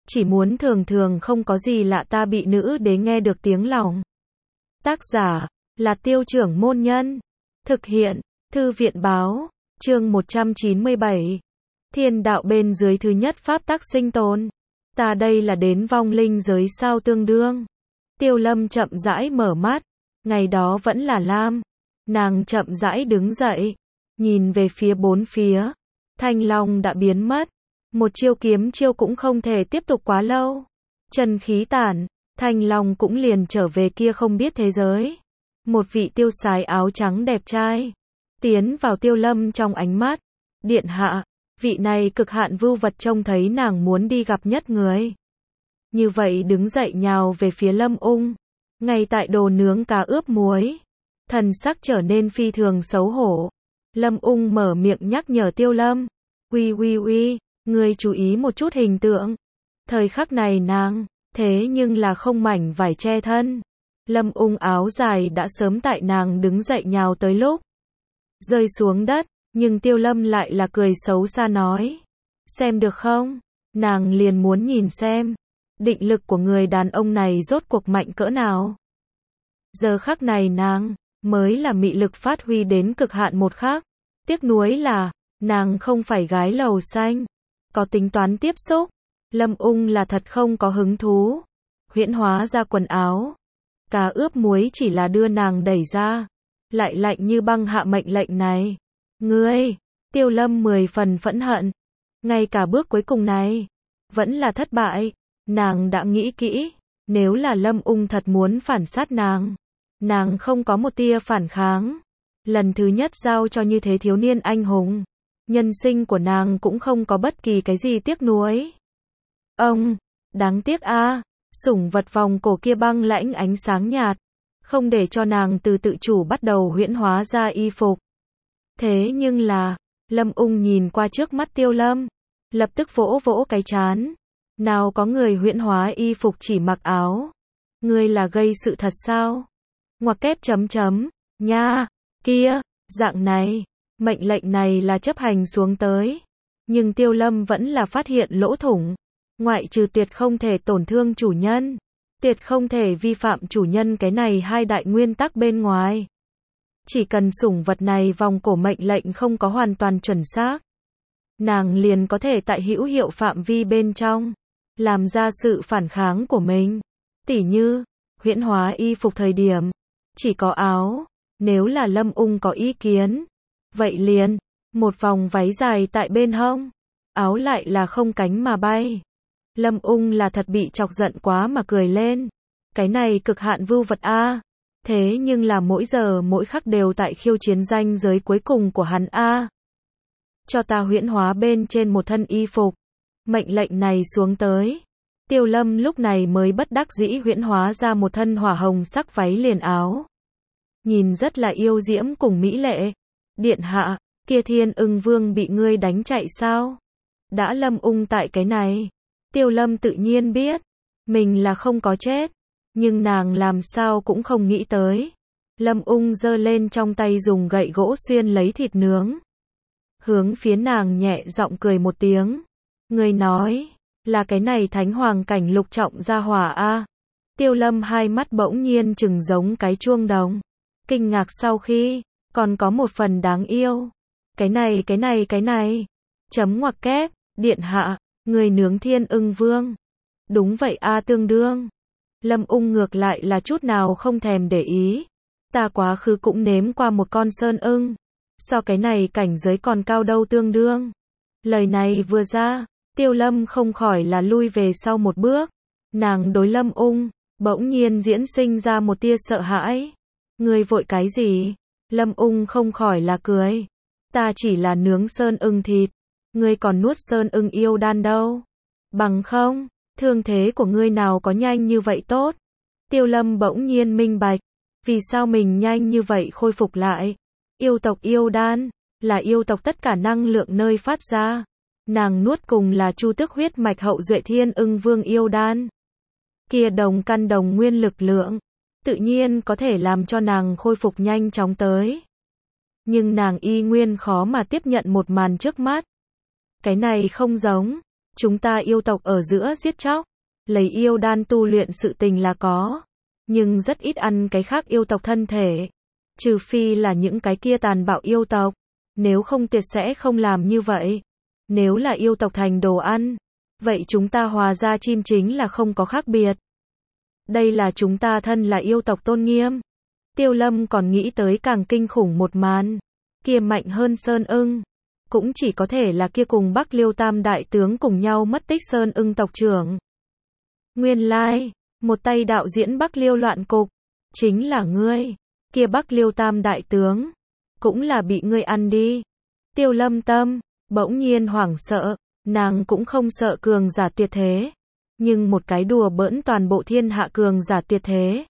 chỉ muốn thường thường không có gì lạ ta bị nữ đế nghe được tiếng lòng. Tác giả là Tiêu Trưởng Môn Nhân. Thực hiện Thư viện Báo. Chương 197. Thiên đạo bên dưới thứ nhất pháp tắc sinh tồn. Ta đây là đến vong linh giới sao tương đương. Tiêu Lâm chậm rãi mở mắt. Ngày đó vẫn là lam. Nàng chậm rãi đứng dậy, nhìn về phía bốn phía. Thanh long đã biến mất. Một chiêu kiếm chiêu cũng không thể tiếp tục quá lâu. Chân khí tản, thanh long cũng liền trở về kia không biết thế giới. Một vị tiêu sái áo trắng đẹp trai tiến vào Tiêu Lâm trong ánh mắt. Điện hạ, vị này cực hạn vưu vật trông thấy nàng muốn đi gặp nhất người. Như vậy đứng dậy nhào về phía Lâm Ung. Ngay tại đồ nướng cá ướp muối. Thần sắc trở nên phi thường xấu hổ. Lâm Ung mở miệng nhắc nhở Tiêu Lâm. Uy, ngươi chú ý một chút hình tượng. Thời khắc này nàng, thế nhưng là không mảnh vải che thân. Lâm Ung áo dài đã sớm tại nàng đứng dậy nhào tới lúc rơi xuống đất, nhưng Tiêu Lâm lại là cười xấu xa nói. Xem được không? Nàng liền muốn nhìn xem. Định lực của người đàn ông này rốt cuộc mạnh cỡ nào. Giờ khắc này nàng mới là mị lực phát huy đến cực hạn một khắc. Tiếc nuối là nàng không phải gái lầu xanh, có tính toán tiếp xúc. Lâm Ung là thật không có hứng thú. Huyễn hóa ra quần áo. Cá ướp muối chỉ là đưa nàng đẩy ra. Lại lạnh như băng hạ mệnh lệnh này. Ngươi, Tiêu Lâm 10 phần phẫn hận. Ngay cả bước cuối cùng này vẫn là thất bại. Nàng đã nghĩ kỹ, nếu là Lâm Ung thật muốn phản sát nàng không có một tia phản kháng. Lần thứ nhất giao cho như thế thiếu niên anh hùng, nhân sinh của nàng cũng không có bất kỳ cái gì tiếc nuối. Đáng tiếc a, sủng vật vòng cổ kia băng lãnh ánh sáng nhạt, không để cho nàng từ tự chủ bắt đầu huyễn hóa ra y phục. Thế nhưng là, Lâm Ung nhìn qua trước mắt Tiêu Lâm, lập tức vỗ vỗ cái trán. Nào có người huyễn hóa y phục chỉ mặc áo. Ngươi là gây sự thật sao? Ngoặc kép nha, kia, dạng này, mệnh lệnh này là chấp hành xuống tới. Nhưng Tiêu Lâm vẫn là phát hiện lỗ thủng. Ngoại trừ tuyệt không thể tổn thương chủ nhân, tuyệt không thể vi phạm chủ nhân cái này hai đại nguyên tắc bên ngoài. Chỉ cần sủng vật này vòng cổ mệnh lệnh không có hoàn toàn chuẩn xác, nàng liền có thể tại hữu hiệu phạm vi bên trong làm ra sự phản kháng của mình. Tỉ như, huyễn hóa y phục thời điểm chỉ có áo. Nếu là Lâm Ung có ý kiến, vậy liền một vòng váy dài tại bên hông, áo lại là không cánh mà bay. Lâm Ung là thật bị chọc giận quá mà cười lên. Cái này cực hạn vưu vật a, thế nhưng là mỗi giờ mỗi khắc đều tại khiêu chiến ranh giới cuối cùng của hắn a. Cho ta huyễn hóa bên trên một thân y phục. Mệnh lệnh này xuống tới, Tiêu Lâm lúc này mới bất đắc dĩ huyễn hóa ra một thân hỏa hồng sắc váy liền áo. Nhìn rất là yêu diễm cùng mỹ lệ. Điện hạ, kia Thiên Ưng Vương bị ngươi đánh chạy sao? Đã Lâm Ung tại cái này. Tiêu Lâm tự nhiên biết, mình là không có chết. Nhưng nàng làm sao cũng không nghĩ tới. Lâm Ung giơ lên trong tay dùng gậy gỗ xuyên lấy thịt nướng. Hướng phía nàng nhẹ giọng cười một tiếng. Ngươi nói, là cái này thánh hoàng cảnh lục trọng gia hỏa a. Tiêu Lâm hai mắt bỗng nhiên trừng giống cái chuông đồng. Kinh ngạc sau khi, còn có một phần đáng yêu. Cái này. Ngoặc kép, điện hạ, người nướng Thiên Ưng Vương. Đúng vậy a, tương đương. Lâm Ung ngược lại là chút nào không thèm để ý. Ta quá khứ cũng nếm qua một con sơn ưng. So cái này cảnh giới còn cao đâu tương đương. Lời này vừa ra, Tiêu Lâm không khỏi là lui về sau một bước. Nàng đối Lâm Ung bỗng nhiên diễn sinh ra một tia sợ hãi. Ngươi vội cái gì? Lâm Ung không khỏi là cười. Ta chỉ là nướng sơn ưng thịt. Ngươi còn nuốt sơn ưng yêu đan đâu. Bằng không, thương thế của ngươi nào có nhanh như vậy tốt. Tiêu Lâm bỗng nhiên minh bạch. Vì sao mình nhanh như vậy khôi phục lại? Yêu tộc yêu đan là yêu tộc tất cả năng lượng nơi phát ra. Nàng nuốt cùng là Chu Tước huyết mạch hậu duệ Thiên Ưng Vương yêu đan. Kia đồng căn đồng nguyên lực lượng, tự nhiên có thể làm cho nàng khôi phục nhanh chóng tới. Nhưng nàng y nguyên khó mà tiếp nhận một màn trước mắt. Cái này không giống. Chúng ta yêu tộc ở giữa giết chóc, lấy yêu đan tu luyện sự tình là có, nhưng rất ít ăn cái khác yêu tộc thân thể. Trừ phi là những cái kia tàn bạo yêu tộc, nếu không tuyệt sẽ không làm như vậy. Nếu là yêu tộc thành đồ ăn, vậy chúng ta hòa ra chim chính là không có khác biệt. Đây là chúng ta thân là yêu tộc tôn nghiêm. Tiêu Lâm còn nghĩ tới càng kinh khủng một màn, kia mạnh hơn Sơn Ưng, cũng chỉ có thể là kia cùng Bắc Liêu Tam đại tướng cùng nhau mất tích Sơn Ưng tộc trưởng. Nguyên lai, một tay đạo diễn Bắc Liêu loạn cục, chính là ngươi, kia Bắc Liêu Tam đại tướng, cũng là bị ngươi ăn đi. Tiêu Lâm tâm, bỗng nhiên hoảng sợ, nàng cũng không sợ cường giả tuyệt thế, nhưng một cái đùa bỡn toàn bộ thiên hạ cường giả tuyệt thế.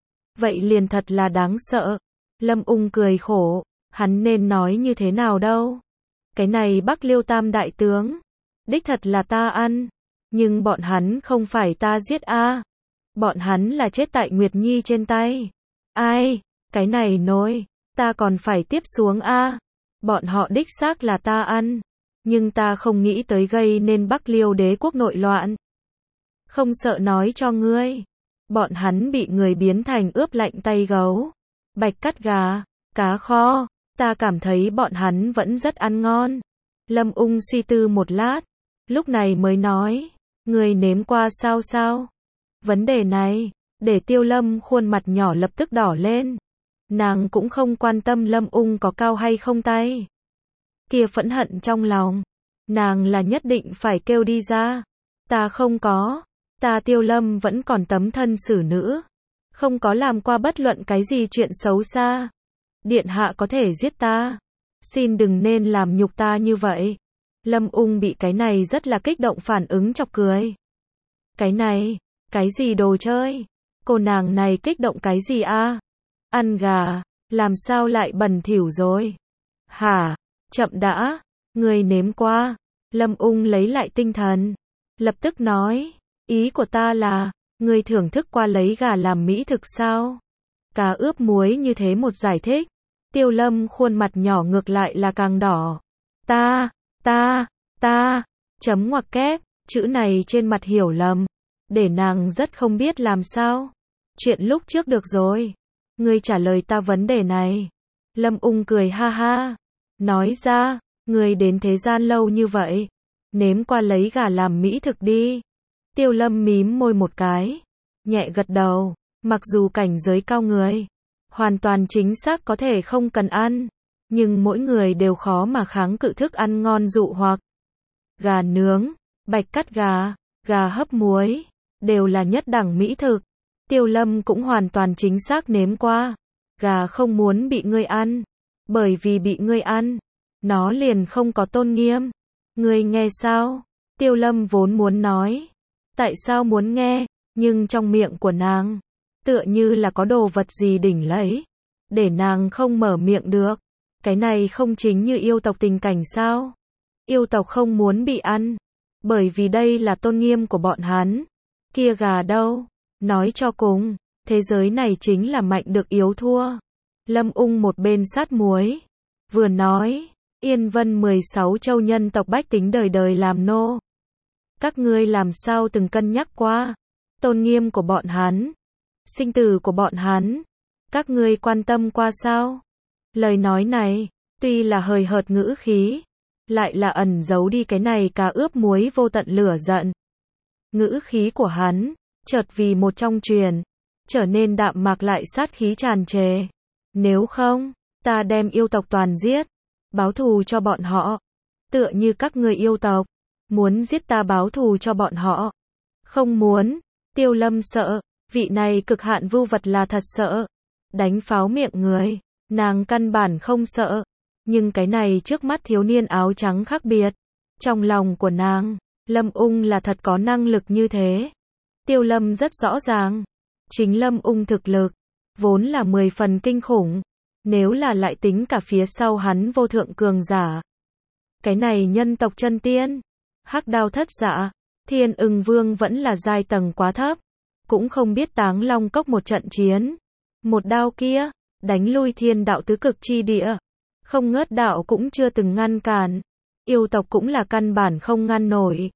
Vậy liền thật là đáng sợ. Lâm Ung cười khổ, hắn nên nói như thế nào đâu. Cái này Bắc Liêu Tam đại tướng, đích thật là ta ăn, nhưng bọn hắn không phải ta giết a. Bọn hắn là chết tại Nguyệt Nhi trên tay. Ai, cái này nối, ta còn phải tiếp xuống a. Bọn họ đích xác là ta ăn, nhưng ta không nghĩ tới gây nên Bắc Liêu đế quốc nội loạn. Không sợ nói cho ngươi, bọn hắn bị người biến thành ướp lạnh tay gấu, bạch cắt gà, cá kho, ta cảm thấy bọn hắn vẫn rất ăn ngon. Lâm Ung suy tư một lát, lúc này mới nói, ngươi nếm qua sao? Vấn đề này, để Tiêu Lâm khuôn mặt nhỏ lập tức đỏ lên. Nàng cũng không quan tâm Lâm Ung có cao hay không tay. Kia phẫn hận trong lòng, nàng là nhất định phải kêu đi ra. Ta không có, ta Tiêu Lâm vẫn còn tấm thân xử nữ, không có làm qua bất luận cái gì chuyện xấu xa. Điện hạ có thể giết ta, xin đừng nên làm nhục ta như vậy. Lâm Ung bị cái này rất là kích động phản ứng chọc cười. Cái này, cái gì đồ chơi? Cô nàng này kích động cái gì a? Ăn gà, làm sao lại bẩn thỉu rồi? Hả? Chậm đã, người nếm qua. Lâm Ung lấy lại tinh thần, lập tức nói, ý của ta là, người thưởng thức qua lấy gà làm mỹ thực sao? Cá ướp muối như thế một giải thích. Tiêu Lâm khuôn mặt nhỏ ngược lại là càng đỏ. Ta, chấm ngoặc kép, chữ này trên mặt hiểu lầm, để nàng rất không biết làm sao. Chuyện lúc trước được rồi, ngươi trả lời ta vấn đề này. Lâm Ung cười ha ha, nói ra, ngươi đến thế gian lâu như vậy, nếm qua lấy gà làm mỹ thực đi. Tiêu Lâm mím môi một cái, nhẹ gật đầu, mặc dù cảnh giới cao người, hoàn toàn chính xác có thể không cần ăn, nhưng mỗi người đều khó mà kháng cự thức ăn ngon dụ hoặc. Gà nướng, bạch cắt gà, gà hấp muối, đều là nhất đẳng mỹ thực. Tiêu Lâm cũng hoàn toàn chính xác nếm qua. Gà không muốn bị ngươi ăn, bởi vì bị ngươi ăn, nó liền không có tôn nghiêm. Ngươi nghe sao? Tiêu Lâm vốn muốn nói, tại sao muốn nghe, nhưng trong miệng của nàng, tựa như là có đồ vật gì đỉnh lấy, để nàng không mở miệng được. Cái này không chính như yêu tộc tình cảnh sao? Yêu tộc không muốn bị ăn, bởi vì đây là tôn nghiêm của bọn hắn. Kia gà đâu? Nói cho cùng, thế giới này chính là mạnh được yếu thua. Lâm Ung một bên sát muối, vừa nói, Yên Vân 16 châu nhân tộc bách tính đời đời làm nô. Các ngươi làm sao từng cân nhắc qua tôn nghiêm của bọn hắn, sinh tử của bọn hắn, các ngươi quan tâm qua sao? Lời nói này, tuy là hời hợt ngữ khí, lại là ẩn giấu đi cái này cá ướp muối vô tận lửa giận. Ngữ khí của hắn, chợt vì một trong truyền, trở nên đạm mạc lại sát khí tràn trề. Nếu không, ta đem yêu tộc toàn giết, báo thù cho bọn họ. Tựa như các ngươi yêu tộc, muốn giết ta báo thù cho bọn họ. Không muốn. Tiêu Lâm sợ, vị này cực hạn vưu vật là thật sợ. Đánh pháo miệng người, nàng căn bản không sợ. Nhưng cái này trước mắt thiếu niên áo trắng khác biệt. Trong lòng của nàng, Lâm Ung là thật có năng lực như thế. Tiêu Lâm rất rõ ràng, chính Lâm Ung thực lực, vốn là 10 phần kinh khủng. Nếu là lại tính cả phía sau hắn vô thượng cường giả. Cái này nhân tộc chân tiên, hắc đao thất dạ, Thiên Ưng Vương vẫn là giai tầng quá thấp. Cũng không biết Táng Long Cốc một trận chiến. Một đao kia, đánh lui thiên đạo tứ cực chi địa. Không ngớt đạo cũng chưa từng ngăn cản. Yêu tộc cũng là căn bản không ngăn nổi.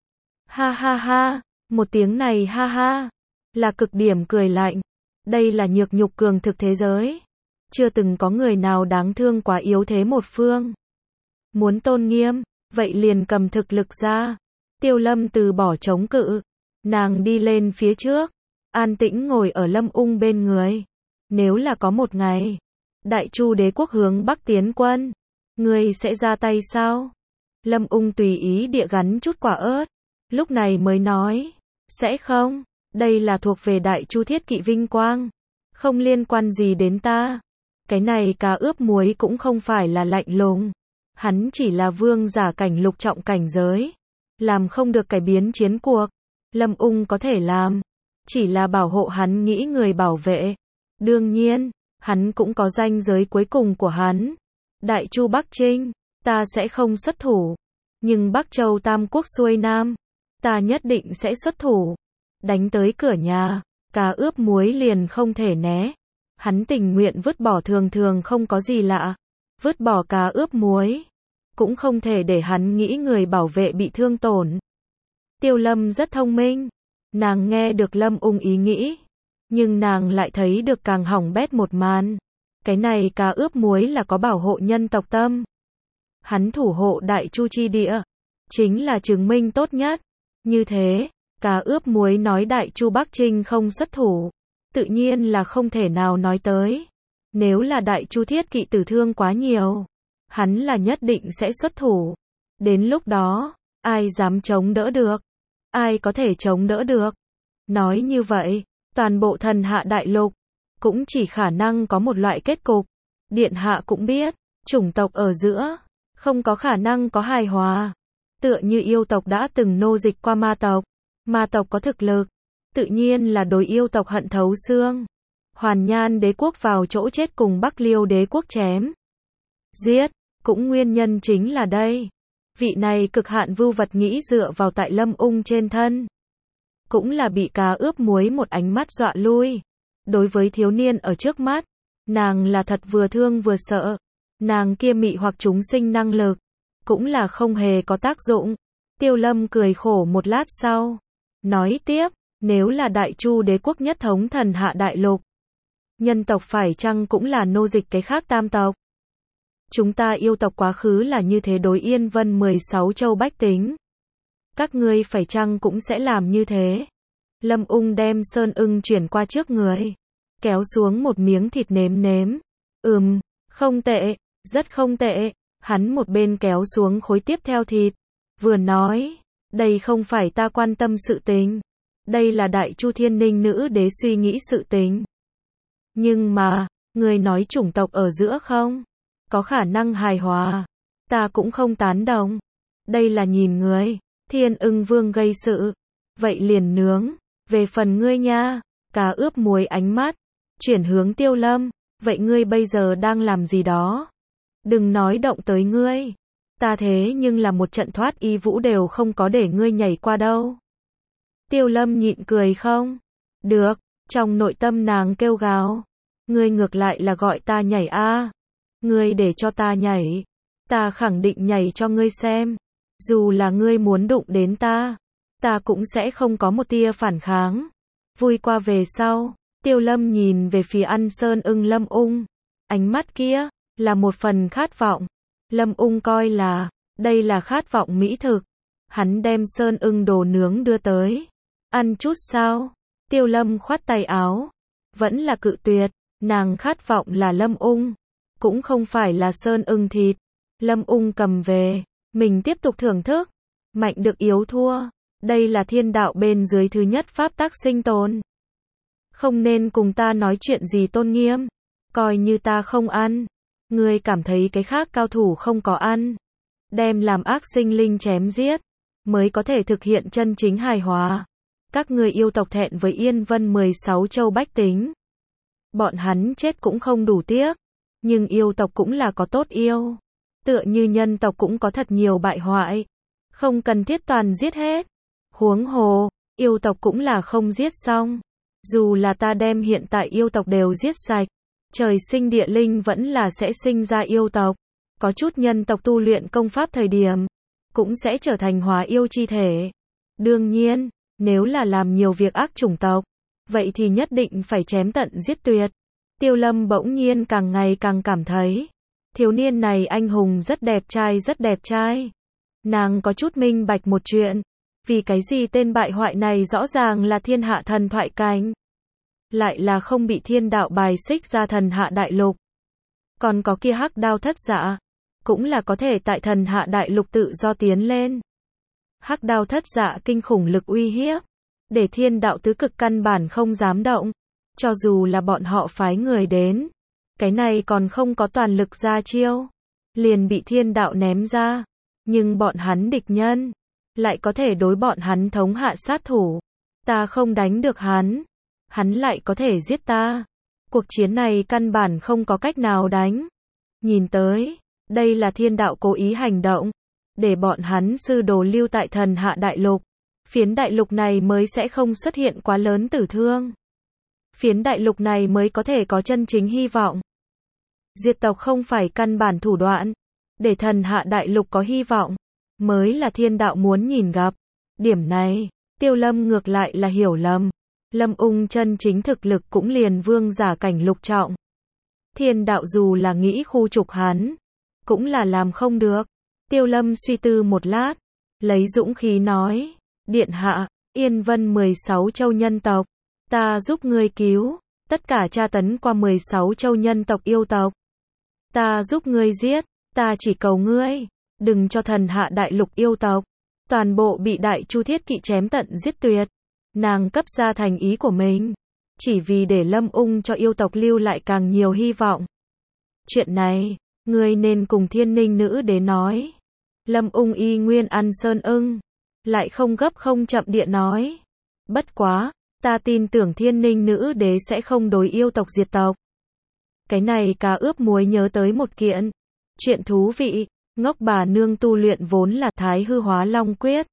Ha ha ha, một tiếng này ha ha, là cực điểm cười lạnh. Đây là nhược nhục cường thực thế giới. Chưa từng có người nào đáng thương quá yếu thế một phương. Muốn tôn nghiêm, vậy liền cầm thực lực ra. Tiêu Lâm từ bỏ chống cự. Nàng đi lên phía trước, an tĩnh ngồi ở Lâm Ung bên người. Nếu là có một ngày, Đại Chu đế quốc hướng Bắc tiến quân, ngươi sẽ ra tay sao? Lâm Ung tùy ý địa gắn chút quả ớt, lúc này mới nói, sẽ không, đây là thuộc về Đại Chu thiết kỵ vinh quang, không liên quan gì đến ta. Cái này cá ướp muối cũng không phải là lạnh lùng, hắn chỉ là vương giả cảnh lục trọng cảnh giới, làm không được cải biến chiến cuộc. Lâm Ung có thể làm, chỉ là bảo hộ hắn nghĩ người bảo vệ. Đương nhiên, hắn cũng có ranh giới cuối cùng của hắn. Đại Chu Bắc Trinh, ta sẽ không xuất thủ, nhưng Bắc Châu Tam Quốc xuôi Nam, ta nhất định sẽ xuất thủ. Đánh tới cửa nhà, cá ướp muối liền không thể né. Hắn tình nguyện vứt bỏ thường thường không có gì lạ, vứt bỏ cá ướp muối, cũng không thể để hắn nghĩ người bảo vệ bị thương tổn. Tiêu Lâm rất thông minh, nàng nghe được Lâm Ung ý nghĩ, nhưng nàng lại thấy được càng hỏng bét một màn. Cái này cá ướp muối là có bảo hộ nhân tộc tâm. Hắn thủ hộ Đại Chu chi địa, chính là chứng minh tốt nhất. Như thế, cá ướp muối nói Đại Chu Bắc Trinh không xuất thủ, tự nhiên là không thể nào nói tới. Nếu là Đại Chu thiết kỵ tử thương quá nhiều, hắn là nhất định sẽ xuất thủ. Đến lúc đó, ai dám chống đỡ được? Ai có thể chống đỡ được? Nói như vậy, toàn bộ thần hạ đại lục, cũng chỉ khả năng có một loại kết cục. Điện hạ cũng biết, chủng tộc ở giữa, không có khả năng có hài hòa. Tựa như yêu tộc đã từng nô dịch qua ma tộc có thực lực, tự nhiên là đối yêu tộc hận thấu xương. Hoàn Nhan đế quốc vào chỗ chết cùng Bắc Liêu đế quốc chém giết, cũng nguyên nhân chính là đây. Vị này cực hạn vưu vật nghĩ dựa vào tại Lâm Ung trên thân, cũng là bị cá ướp muối một ánh mắt dọa lui. Đối với thiếu niên ở trước mắt, nàng là thật vừa thương vừa sợ. Nàng kia mị hoặc chúng sinh năng lực, cũng là không hề có tác dụng. Tiêu Lâm cười khổ một lát sau, nói tiếp, nếu là Đại Chu đế quốc nhất thống thần hạ đại lục, nhân tộc phải chăng cũng là nô dịch cái khác tam tộc? Chúng ta yêu tộc quá khứ là như thế đối Yên Vân 16 châu bách tính. Các ngươi phải chăng cũng sẽ làm như thế? Lâm Ung đem sơn ưng chuyển qua trước người, kéo xuống một miếng thịt nếm nếm. Không tệ, rất không tệ. Hắn một bên kéo xuống khối tiếp theo thịt, vừa nói, đây không phải ta quan tâm sự tình. Đây là Đại Chu Thiên Ninh nữ đế suy nghĩ sự tình. Nhưng mà, người nói chủng tộc ở giữa không có khả năng hài hòa, ta cũng không tán đồng. Đây là nhìn người, Thiên Ưng Vương gây sự, vậy liền nướng. Về phần ngươi nha, cá ướp muối ánh mắt chuyển hướng Tiêu Lâm, vậy ngươi bây giờ đang làm gì đó? Đừng nói động tới ngươi, ta thế nhưng là một trận thoát y vũ đều không có để ngươi nhảy qua đâu. Tiêu Lâm nhịn cười không được, trong nội tâm nàng kêu gào, ngươi ngược lại là gọi ta nhảy a. Ngươi để cho ta nhảy, ta khẳng định nhảy cho ngươi xem. Dù là ngươi muốn đụng đến ta cũng sẽ không có một tia phản kháng. Vui qua về sau, Tiêu Lâm nhìn về phía ăn sơn ưng Lâm Ung, ánh mắt kia là một phần khát vọng. Lâm Ung coi là đây là khát vọng mỹ thực. Hắn đem sơn ưng đồ nướng đưa tới. Ăn chút sao? Tiêu Lâm khoát tay áo, vẫn là cự tuyệt. Nàng khát vọng là Lâm Ung, cũng không phải là sơn ưng thịt. Lâm Ung cầm về, mình tiếp tục thưởng thức. Mạnh được yếu thua, đây là thiên đạo bên dưới thứ nhất pháp tắc sinh tồn. Không nên cùng ta nói chuyện gì tôn nghiêm, coi như ta không ăn. Ngươi cảm thấy cái khác cao thủ không có ăn, đem làm ác sinh linh chém giết, mới có thể thực hiện chân chính hài hòa. Các ngươi yêu tộc thẹn với Yên Vân 16 châu bách tính. Bọn hắn chết cũng không đủ tiếc, nhưng yêu tộc cũng là có tốt yêu. Tựa như nhân tộc cũng có thật nhiều bại hoại, không cần thiết toàn giết hết. Huống hồ, yêu tộc cũng là không giết xong. Dù là ta đem hiện tại yêu tộc đều giết sạch, trời sinh địa linh vẫn là sẽ sinh ra yêu tộc. Có chút nhân tộc tu luyện công pháp thời điểm, cũng sẽ trở thành hóa yêu chi thể. Đương nhiên, nếu là làm nhiều việc ác chủng tộc, vậy thì nhất định phải chém tận giết tuyệt. Tiêu Lâm bỗng nhiên càng ngày càng cảm thấy, thiếu niên này anh hùng rất đẹp trai rất đẹp trai. Nàng có chút minh bạch một chuyện, vì cái gì tên bại hoại này rõ ràng là thiên hạ thần thoại cảnh, lại là không bị thiên đạo bài xích ra thần hạ đại lục. Còn có kia hắc đao thất dạ, cũng là có thể tại thần hạ đại lục tự do tiến lên. Hắc đao thất dạ kinh khủng lực uy hiếp, để thiên đạo tứ cực căn bản không dám động. Cho dù là bọn họ phái người đến, cái này còn không có toàn lực ra chiêu, liền bị thiên đạo ném ra. Nhưng bọn hắn địch nhân, lại có thể đối bọn hắn thống hạ sát thủ. Ta không đánh được hắn, hắn lại có thể giết ta. Cuộc chiến này căn bản không có cách nào đánh. Nhìn tới, đây là thiên đạo cố ý hành động, để bọn hắn sư đồ lưu tại thần hạ đại lục. Phiến đại lục này mới sẽ không xuất hiện quá lớn tử thương. Phiến đại lục này mới có thể có chân chính hy vọng. Diệt tộc không phải căn bản thủ đoạn, để thần hạ đại lục có hy vọng, mới là thiên đạo muốn nhìn gặp. Điểm này, Tiêu Lâm ngược lại là hiểu lầm. Lâm Ung chân chính thực lực cũng liền vương giả cảnh lục trọng. Thiên đạo dù là nghĩ khu trục hắn, cũng là làm không được. Tiêu Lâm suy tư một lát, lấy dũng khí nói, điện hạ, Yên Vân 16 châu nhân tộc, ta giúp ngươi cứu, tất cả tra tấn qua 16 châu nhân tộc yêu tộc. Ta giúp ngươi giết, ta chỉ cầu ngươi, đừng cho thần hạ đại lục yêu tộc, toàn bộ bị Đại Chu Thiết Kỵ chém tận giết tuyệt. Nàng cấp ra thành ý của mình, chỉ vì để Lâm Ung cho yêu tộc lưu lại càng nhiều hy vọng. Chuyện này, ngươi nên cùng Thiên Ninh nữ đế nói. Lâm Ung y nguyên ăn sơn ưng, lại không gấp không chậm địa nói. Bất quá, ta tin tưởng Thiên Ninh nữ đế sẽ không đối yêu tộc diệt tộc. Cái này cá ướp muối nhớ tới một kiện chuyện thú vị. Ngốc bà nương tu luyện vốn là Thái Hư Hóa Long Quyết.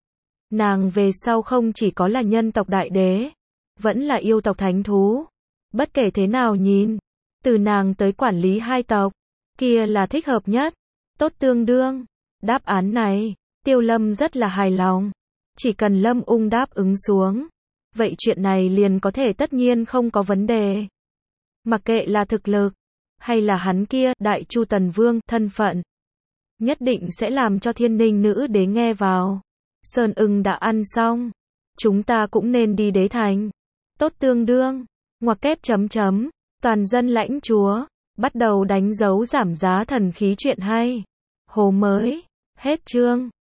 Nàng về sau không chỉ có là nhân tộc đại đế, vẫn là yêu tộc thánh thú. Bất kể thế nào nhìn, từ nàng tới quản lý hai tộc, kia là thích hợp nhất. Tốt tương đương. Đáp án này, Tiêu Lâm rất là hài lòng. Chỉ cần Lâm Ung đáp ứng xuống, vậy chuyện này liền có thể tất nhiên không có vấn đề. Mặc kệ là thực lực, hay là hắn kia, Đại Chu Tần Vương, thân phận, nhất định sẽ làm cho Thiên Ninh nữ đế nghe vào. Sơn ưng đã ăn xong, chúng ta cũng nên đi đế thành. Tốt tương đương, ngoặc kép chấm chấm, toàn dân lãnh chúa, bắt đầu đánh dấu giảm giá thần khí chuyện hay. Hồ mới, hết chương.